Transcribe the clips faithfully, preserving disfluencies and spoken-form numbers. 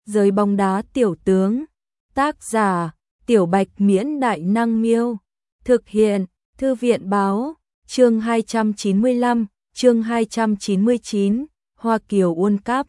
Giới bóng đá tiểu tướng. Tác giả: Tiểu Bạch Miễn Đại Năng Miêu. Thực hiện: Thư viện Báo. Chương hai trăm chín mươi lăm, chương hai trăm chín mươi chín, Hoa Kiều World Cup.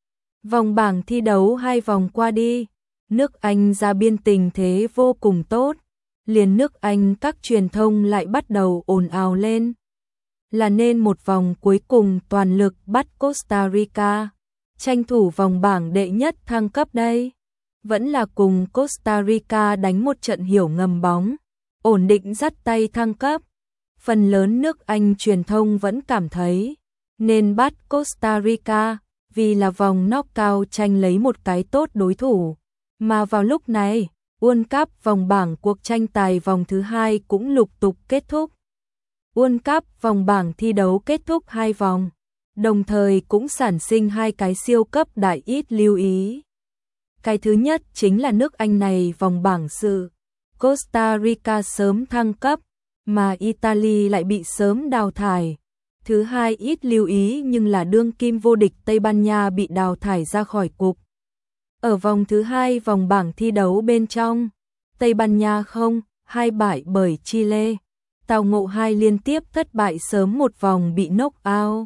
Vòng bảng thi đấu hai vòng qua đi, nước Anh ra biên tình thế vô cùng tốt. Liền nước Anh các truyền thông lại bắt đầu ồn ào lên. Là nên một vòng cuối cùng toàn lực bắt Costa Rica, tranh thủ vòng bảng đệ nhất thăng cấp đây. Vẫn là cùng Costa Rica đánh một trận hiểu ngầm bóng, ổn định dắt tay thăng cấp. Phần lớn nước Anh truyền thông vẫn cảm thấy nên bắt Costa Rica vì là vòng knockout tranh lấy một cái tốt đối thủ. Mà vào lúc này, World Cup vòng bảng cuộc tranh tài vòng thứ hai cũng lục tục kết thúc. World Cup vòng bảng thi đấu kết thúc hai vòng, đồng thời cũng sản sinh hai cái siêu cấp đại ít lưu ý. Cái thứ nhất chính là nước Anh này vòng bảng sự Costa Rica sớm thăng cấp, mà Italy lại bị sớm đào thải. Thứ hai ít lưu ý nhưng là đương kim vô địch Tây Ban Nha bị đào thải ra khỏi cục. Ở vòng thứ hai vòng bảng thi đấu bên trong, Tây Ban Nha không hai bại bởi Chile, tao ngộ hai liên tiếp thất bại sớm một vòng bị knock out.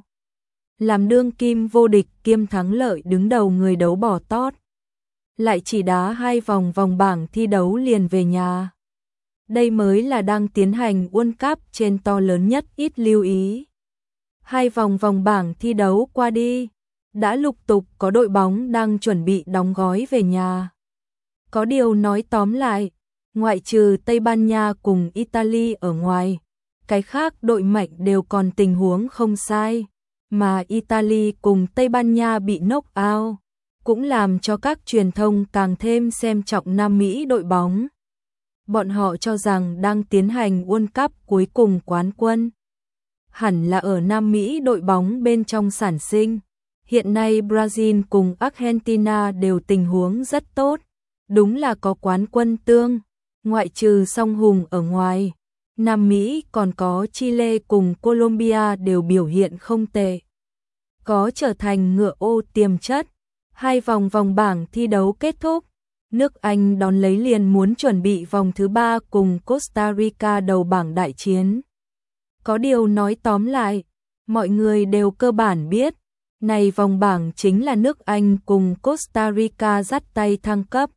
Làm đương kim vô địch kiêm thắng lợi đứng đầu người đấu bỏ tót, lại chỉ đá hai vòng vòng bảng thi đấu liền về nhà. Đây mới là đang tiến hành World Cup trên to lớn nhất ít lưu ý. Hai vòng vòng bảng thi đấu qua đi, đã lục tục có đội bóng đang chuẩn bị đóng gói về nhà. Có điều nói tóm lại, ngoại trừ Tây Ban Nha cùng Italy ở ngoài, cái khác đội mạnh đều còn tình huống không sai, mà Italy cùng Tây Ban Nha bị knock out, cũng làm cho các truyền thông càng thêm xem trọng Nam Mỹ đội bóng. Bọn họ cho rằng đang tiến hành World Cup cuối cùng quán quân hẳn là ở Nam Mỹ đội bóng bên trong sản sinh. Hiện nay Brazil cùng Argentina đều tình huống rất tốt, đúng là có quán quân tương, ngoại trừ song hùng ở ngoài. Nam Mỹ còn có Chile cùng Colombia đều biểu hiện không tệ, có trở thành ngựa ô tiềm chất. Hai vòng vòng bảng thi đấu kết thúc, nước Anh đón lấy liền muốn chuẩn bị vòng thứ ba cùng Costa Rica đầu bảng đại chiến. Có điều nói tóm lại, mọi người đều cơ bản biết, này vòng bảng chính là nước Anh cùng Costa Rica dắt tay thăng cấp.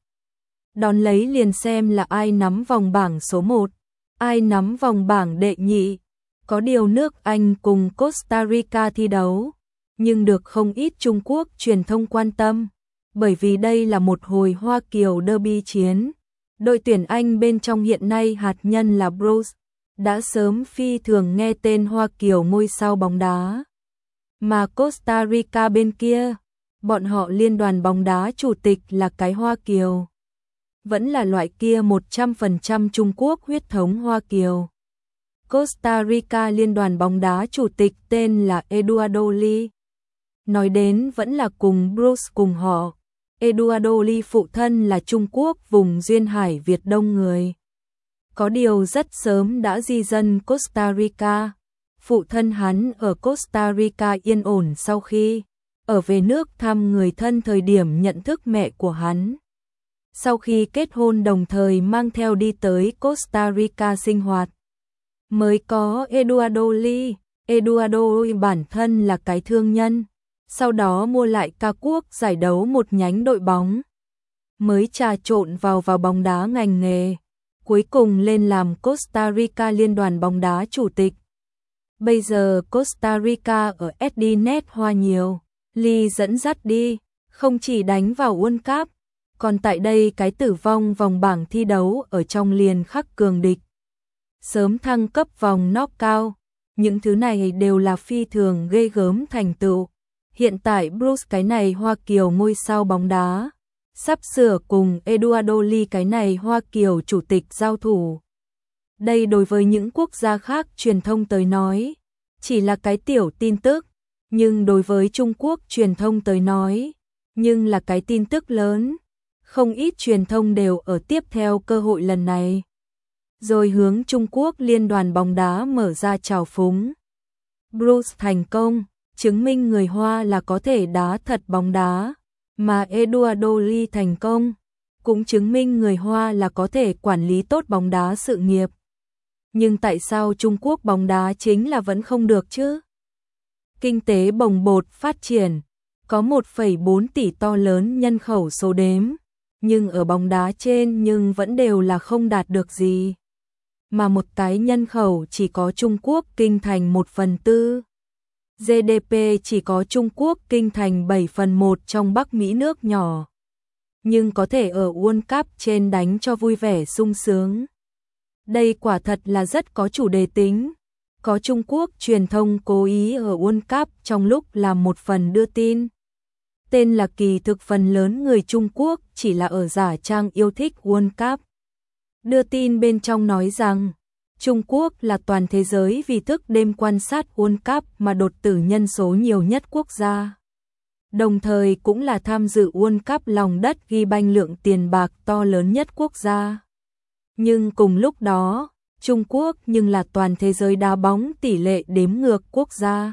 Đón lấy liền xem là ai nắm vòng bảng số một, ai nắm vòng bảng đệ nhị. Có điều nước Anh cùng Costa Rica thi đấu, nhưng được không ít Trung Quốc truyền thông quan tâm, bởi vì đây là một hồi Hoa Kiều derby chiến. Đội tuyển Anh bên trong hiện nay hạt nhân là Bruce, đã sớm phi thường nghe tên Hoa Kiều ngôi sao bóng đá. Mà Costa Rica bên kia, bọn họ liên đoàn bóng đá chủ tịch là cái Hoa Kiều. Vẫn là loại kia một trăm phần trăm Trung Quốc huyết thống Hoa Kiều. Costa Rica liên đoàn bóng đá chủ tịch tên là Eduardo Lee. Nói đến vẫn là cùng Bruce cùng họ. Eduardo Lee phụ thân là Trung Quốc vùng duyên hải Việt Đông người. Có điều rất sớm đã di dân Costa Rica. Phụ thân hắn ở Costa Rica yên ổn sau khi ở về nước thăm người thân thời điểm nhận thức mẹ của hắn. Sau khi kết hôn đồng thời mang theo đi tới Costa Rica sinh hoạt. Mới có Eduardo Lee. Eduardo bản thân là cái thương nhân, sau đó mua lại ca quốc giải đấu một nhánh đội bóng. Mới trà trộn vào vào bóng đá ngành nghề, cuối cùng lên làm Costa Rica liên đoàn bóng đá chủ tịch. Bây giờ Costa Rica ở ét đê net hoa nhiều, Lee dẫn dắt đi, không chỉ đánh vào World Cup, còn tại đây cái tử vong vòng bảng thi đấu ở trong liền khắc cường địch. Sớm thăng cấp vòng knockout, những thứ này đều là phi thường ghê gớm thành tựu. Hiện tại Bruce cái này Hoa Kiều ngôi sao bóng đá, sắp sửa cùng Eduardo Lee cái này Hoa Kiều chủ tịch giao thủ. Đây đối với những quốc gia khác truyền thông tới nói, chỉ là cái tiểu tin tức, nhưng đối với Trung Quốc truyền thông tới nói, nhưng là cái tin tức lớn. Không ít truyền thông đều ở tiếp theo cơ hội lần này, rồi hướng Trung Quốc liên đoàn bóng đá mở ra chào phúng. Bruce thành công, chứng minh người Hoa là có thể đá thật bóng đá, Mà Eduardo Lee thành công, cũng chứng minh người Hoa là có thể quản lý tốt bóng đá sự nghiệp. Nhưng tại sao Trung Quốc bóng đá chính là vẫn không được chứ? Kinh tế bồng bột phát triển, có một phẩy bốn tỷ to lớn nhân khẩu số đếm, nhưng ở bóng đá trên nhưng vẫn đều là không đạt được gì. Mà một cái nhân khẩu chỉ có Trung Quốc kinh thành một phần tư. giê đê pê chỉ có Trung Quốc kinh thành bảy phần một trong Bắc Mỹ nước nhỏ. Nhưng có thể ở World Cup trên đánh cho vui vẻ sung sướng. Đây quả thật là rất có chủ đề tính. Có Trung Quốc truyền thông cố ý ở World Cup trong lúc làm một phần đưa tin. Tên là kỳ thực phần lớn người Trung Quốc chỉ là ở giả trang yêu thích World Cup. Đưa tin bên trong nói rằng Trung Quốc là toàn thế giới vì thức đêm quan sát World Cup mà đột tử nhân số nhiều nhất quốc gia. Đồng thời cũng là tham dự World Cup lòng đất ghi banh lượng tiền bạc to lớn nhất quốc gia. Nhưng cùng lúc đó, Trung Quốc nhưng là toàn thế giới đá bóng tỷ lệ đếm ngược quốc gia.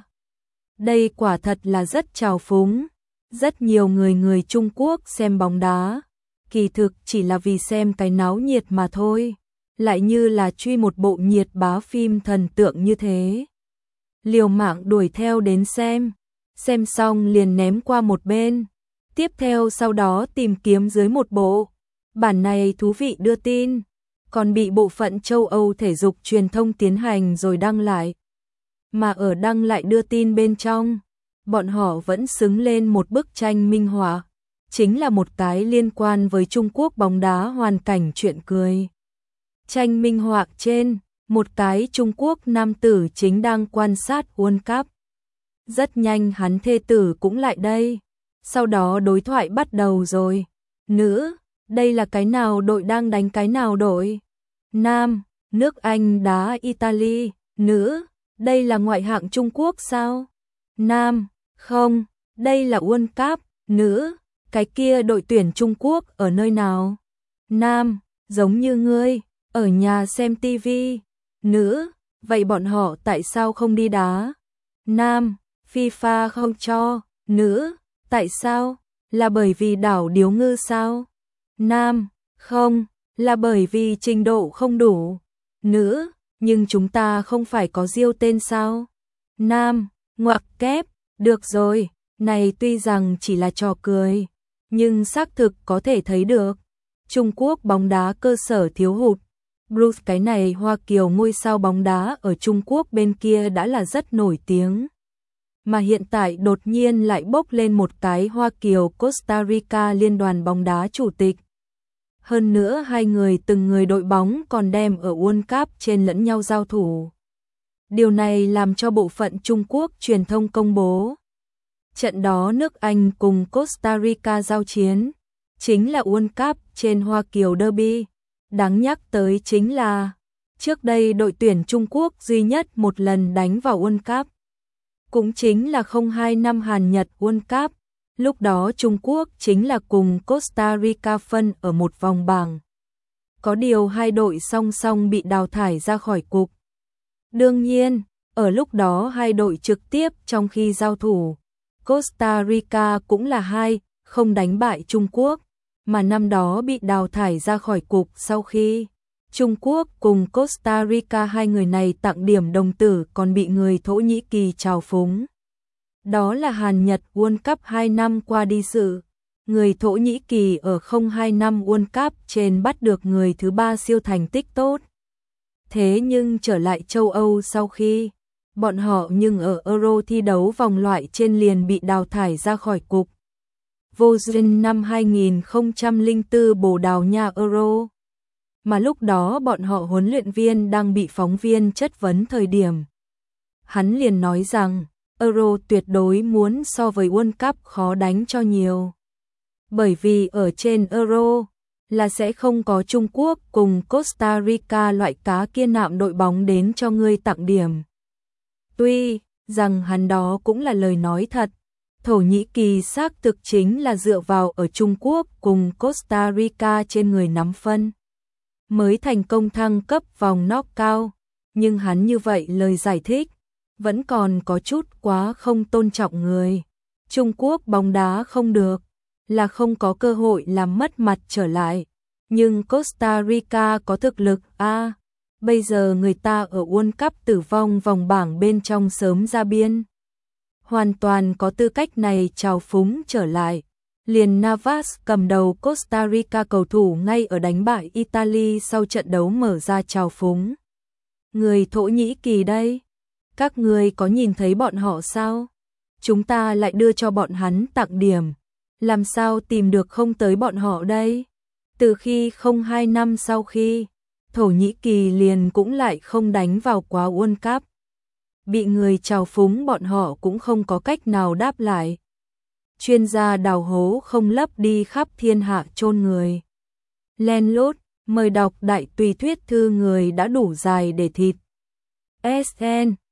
Đây quả thật là rất trào phúng. Rất nhiều người người Trung Quốc xem bóng đá, kỳ thực chỉ là vì xem cái náo nhiệt mà thôi, lại như là truy một bộ nhiệt bá phim thần tượng như thế. Liều mạng đuổi theo đến xem, xem xong liền ném qua một bên, tiếp theo sau đó tìm kiếm dưới một bộ. Bản này thú vị đưa tin, còn bị bộ phận châu Âu thể dục truyền thông tiến hành rồi đăng lại. Mà ở đăng lại đưa tin bên trong, bọn họ vẫn xứng lên một bức tranh minh họa, chính là một cái liên quan với Trung Quốc bóng đá hoàn cảnh chuyện cười. Tranh minh họa trên, một cái Trung Quốc nam tử chính đang quan sát World Cup. Rất nhanh hắn thê tử cũng lại đây, sau đó đối thoại bắt đầu rồi. Nữ, đây là cái nào đội đang đánh cái nào đội? Nam, nước Anh đá Italy. Nữ, đây là ngoại hạng Trung Quốc sao? Nam, không, đây là World Cup. Nữ, cái kia đội tuyển Trung Quốc ở nơi nào? Nam, giống như ngươi, ở nhà xem tivi. Nữ, vậy bọn họ tại sao không đi đá? Nam, FIFA không cho. Nữ, tại sao? Là bởi vì đảo điếu ngư sao? Nam, không, là bởi vì trình độ không đủ. Nữ, nhưng chúng ta không phải có Diêu tên sao? Nam, ngoặc kép, được rồi, này tuy rằng chỉ là trò cười, nhưng xác thực có thể thấy được. Trung Quốc bóng đá cơ sở thiếu hụt. Bruce cái này Hoa Kiều ngôi sao bóng đá ở Trung Quốc bên kia đã là rất nổi tiếng. Mà hiện tại đột nhiên lại bốc lên một cái Hoa Kiều Costa Rica liên đoàn bóng đá chủ tịch. Hơn nữa hai người từng người đội bóng còn đem ở World Cup trên lẫn nhau giao thủ. Điều này làm cho bộ phận Trung Quốc truyền thông công bố. Trận đó nước Anh cùng Costa Rica giao chiến, chính là World Cup trên Hoa Kiều Derby. Đáng nhắc tới chính là, trước đây đội tuyển Trung Quốc duy nhất một lần đánh vào World Cup. Cũng chính là không hai năm Hàn Nhật World Cup, lúc đó Trung Quốc chính là cùng Costa Rica phân ở một vòng bảng. Có điều hai đội song song bị đào thải ra khỏi cục. Đương nhiên, ở lúc đó hai đội trực tiếp trong khi giao thủ, Costa Rica cũng là hai, không đánh bại Trung Quốc, mà năm đó bị đào thải ra khỏi cục sau khi Trung Quốc cùng Costa Rica hai người này tặng điểm đồng tử còn bị người Thổ Nhĩ Kỳ trào phúng. Đó là Hàn Nhật World Cup hai năm qua đi sự. Người Thổ Nhĩ Kỳ ở không hai năm World Cup trên bắt được người thứ ba siêu thành tích tốt. Thế nhưng trở lại châu Âu sau khi bọn họ nhưng ở Euro thi đấu vòng loại trên liền bị đào thải ra khỏi cục. Vô duyên năm hai không không tư Bồ Đào Nha Euro. Mà lúc đó bọn họ huấn luyện viên đang bị phóng viên chất vấn thời điểm. Hắn liền nói rằng Euro tuyệt đối muốn so với World Cup khó đánh cho nhiều. Bởi vì ở trên Euro là sẽ không có Trung Quốc cùng Costa Rica loại cá kia nạm đội bóng đến cho ngươi tặng điểm. Tuy rằng hắn đó cũng là lời nói thật, Thổ Nhĩ Kỳ xác thực chính là dựa vào ở Trung Quốc cùng Costa Rica trên người nắm phân, mới thành công thăng cấp vòng knockout, nhưng hắn như vậy lời giải thích vẫn còn có chút quá không tôn trọng người. Trung Quốc bóng đá không được, là không có cơ hội làm mất mặt trở lại. Nhưng Costa Rica có thực lực a à, bây giờ người ta ở World Cup tử vong vòng bảng bên trong sớm ra biên. Hoàn toàn có tư cách này trào phúng trở lại. Liền Navas cầm đầu Costa Rica cầu thủ ngay ở đánh bại Italy sau trận đấu mở ra trào phúng. Người Thổ Nhĩ Kỳ đây, các người có nhìn thấy bọn họ sao? Chúng ta lại đưa cho bọn hắn tặng điểm, làm sao tìm được không tới bọn họ đây? Từ khi không hai năm sau khi, Thổ Nhĩ Kỳ liền cũng lại không đánh vào quá World Cup. Bị người trào phúng bọn họ cũng không có cách nào đáp lại. Chuyên gia đào hố không lấp đi khắp thiên hạ chôn người. Len lút, mời đọc đại tùy thuyết thư người đã đủ dài để thịt. ét en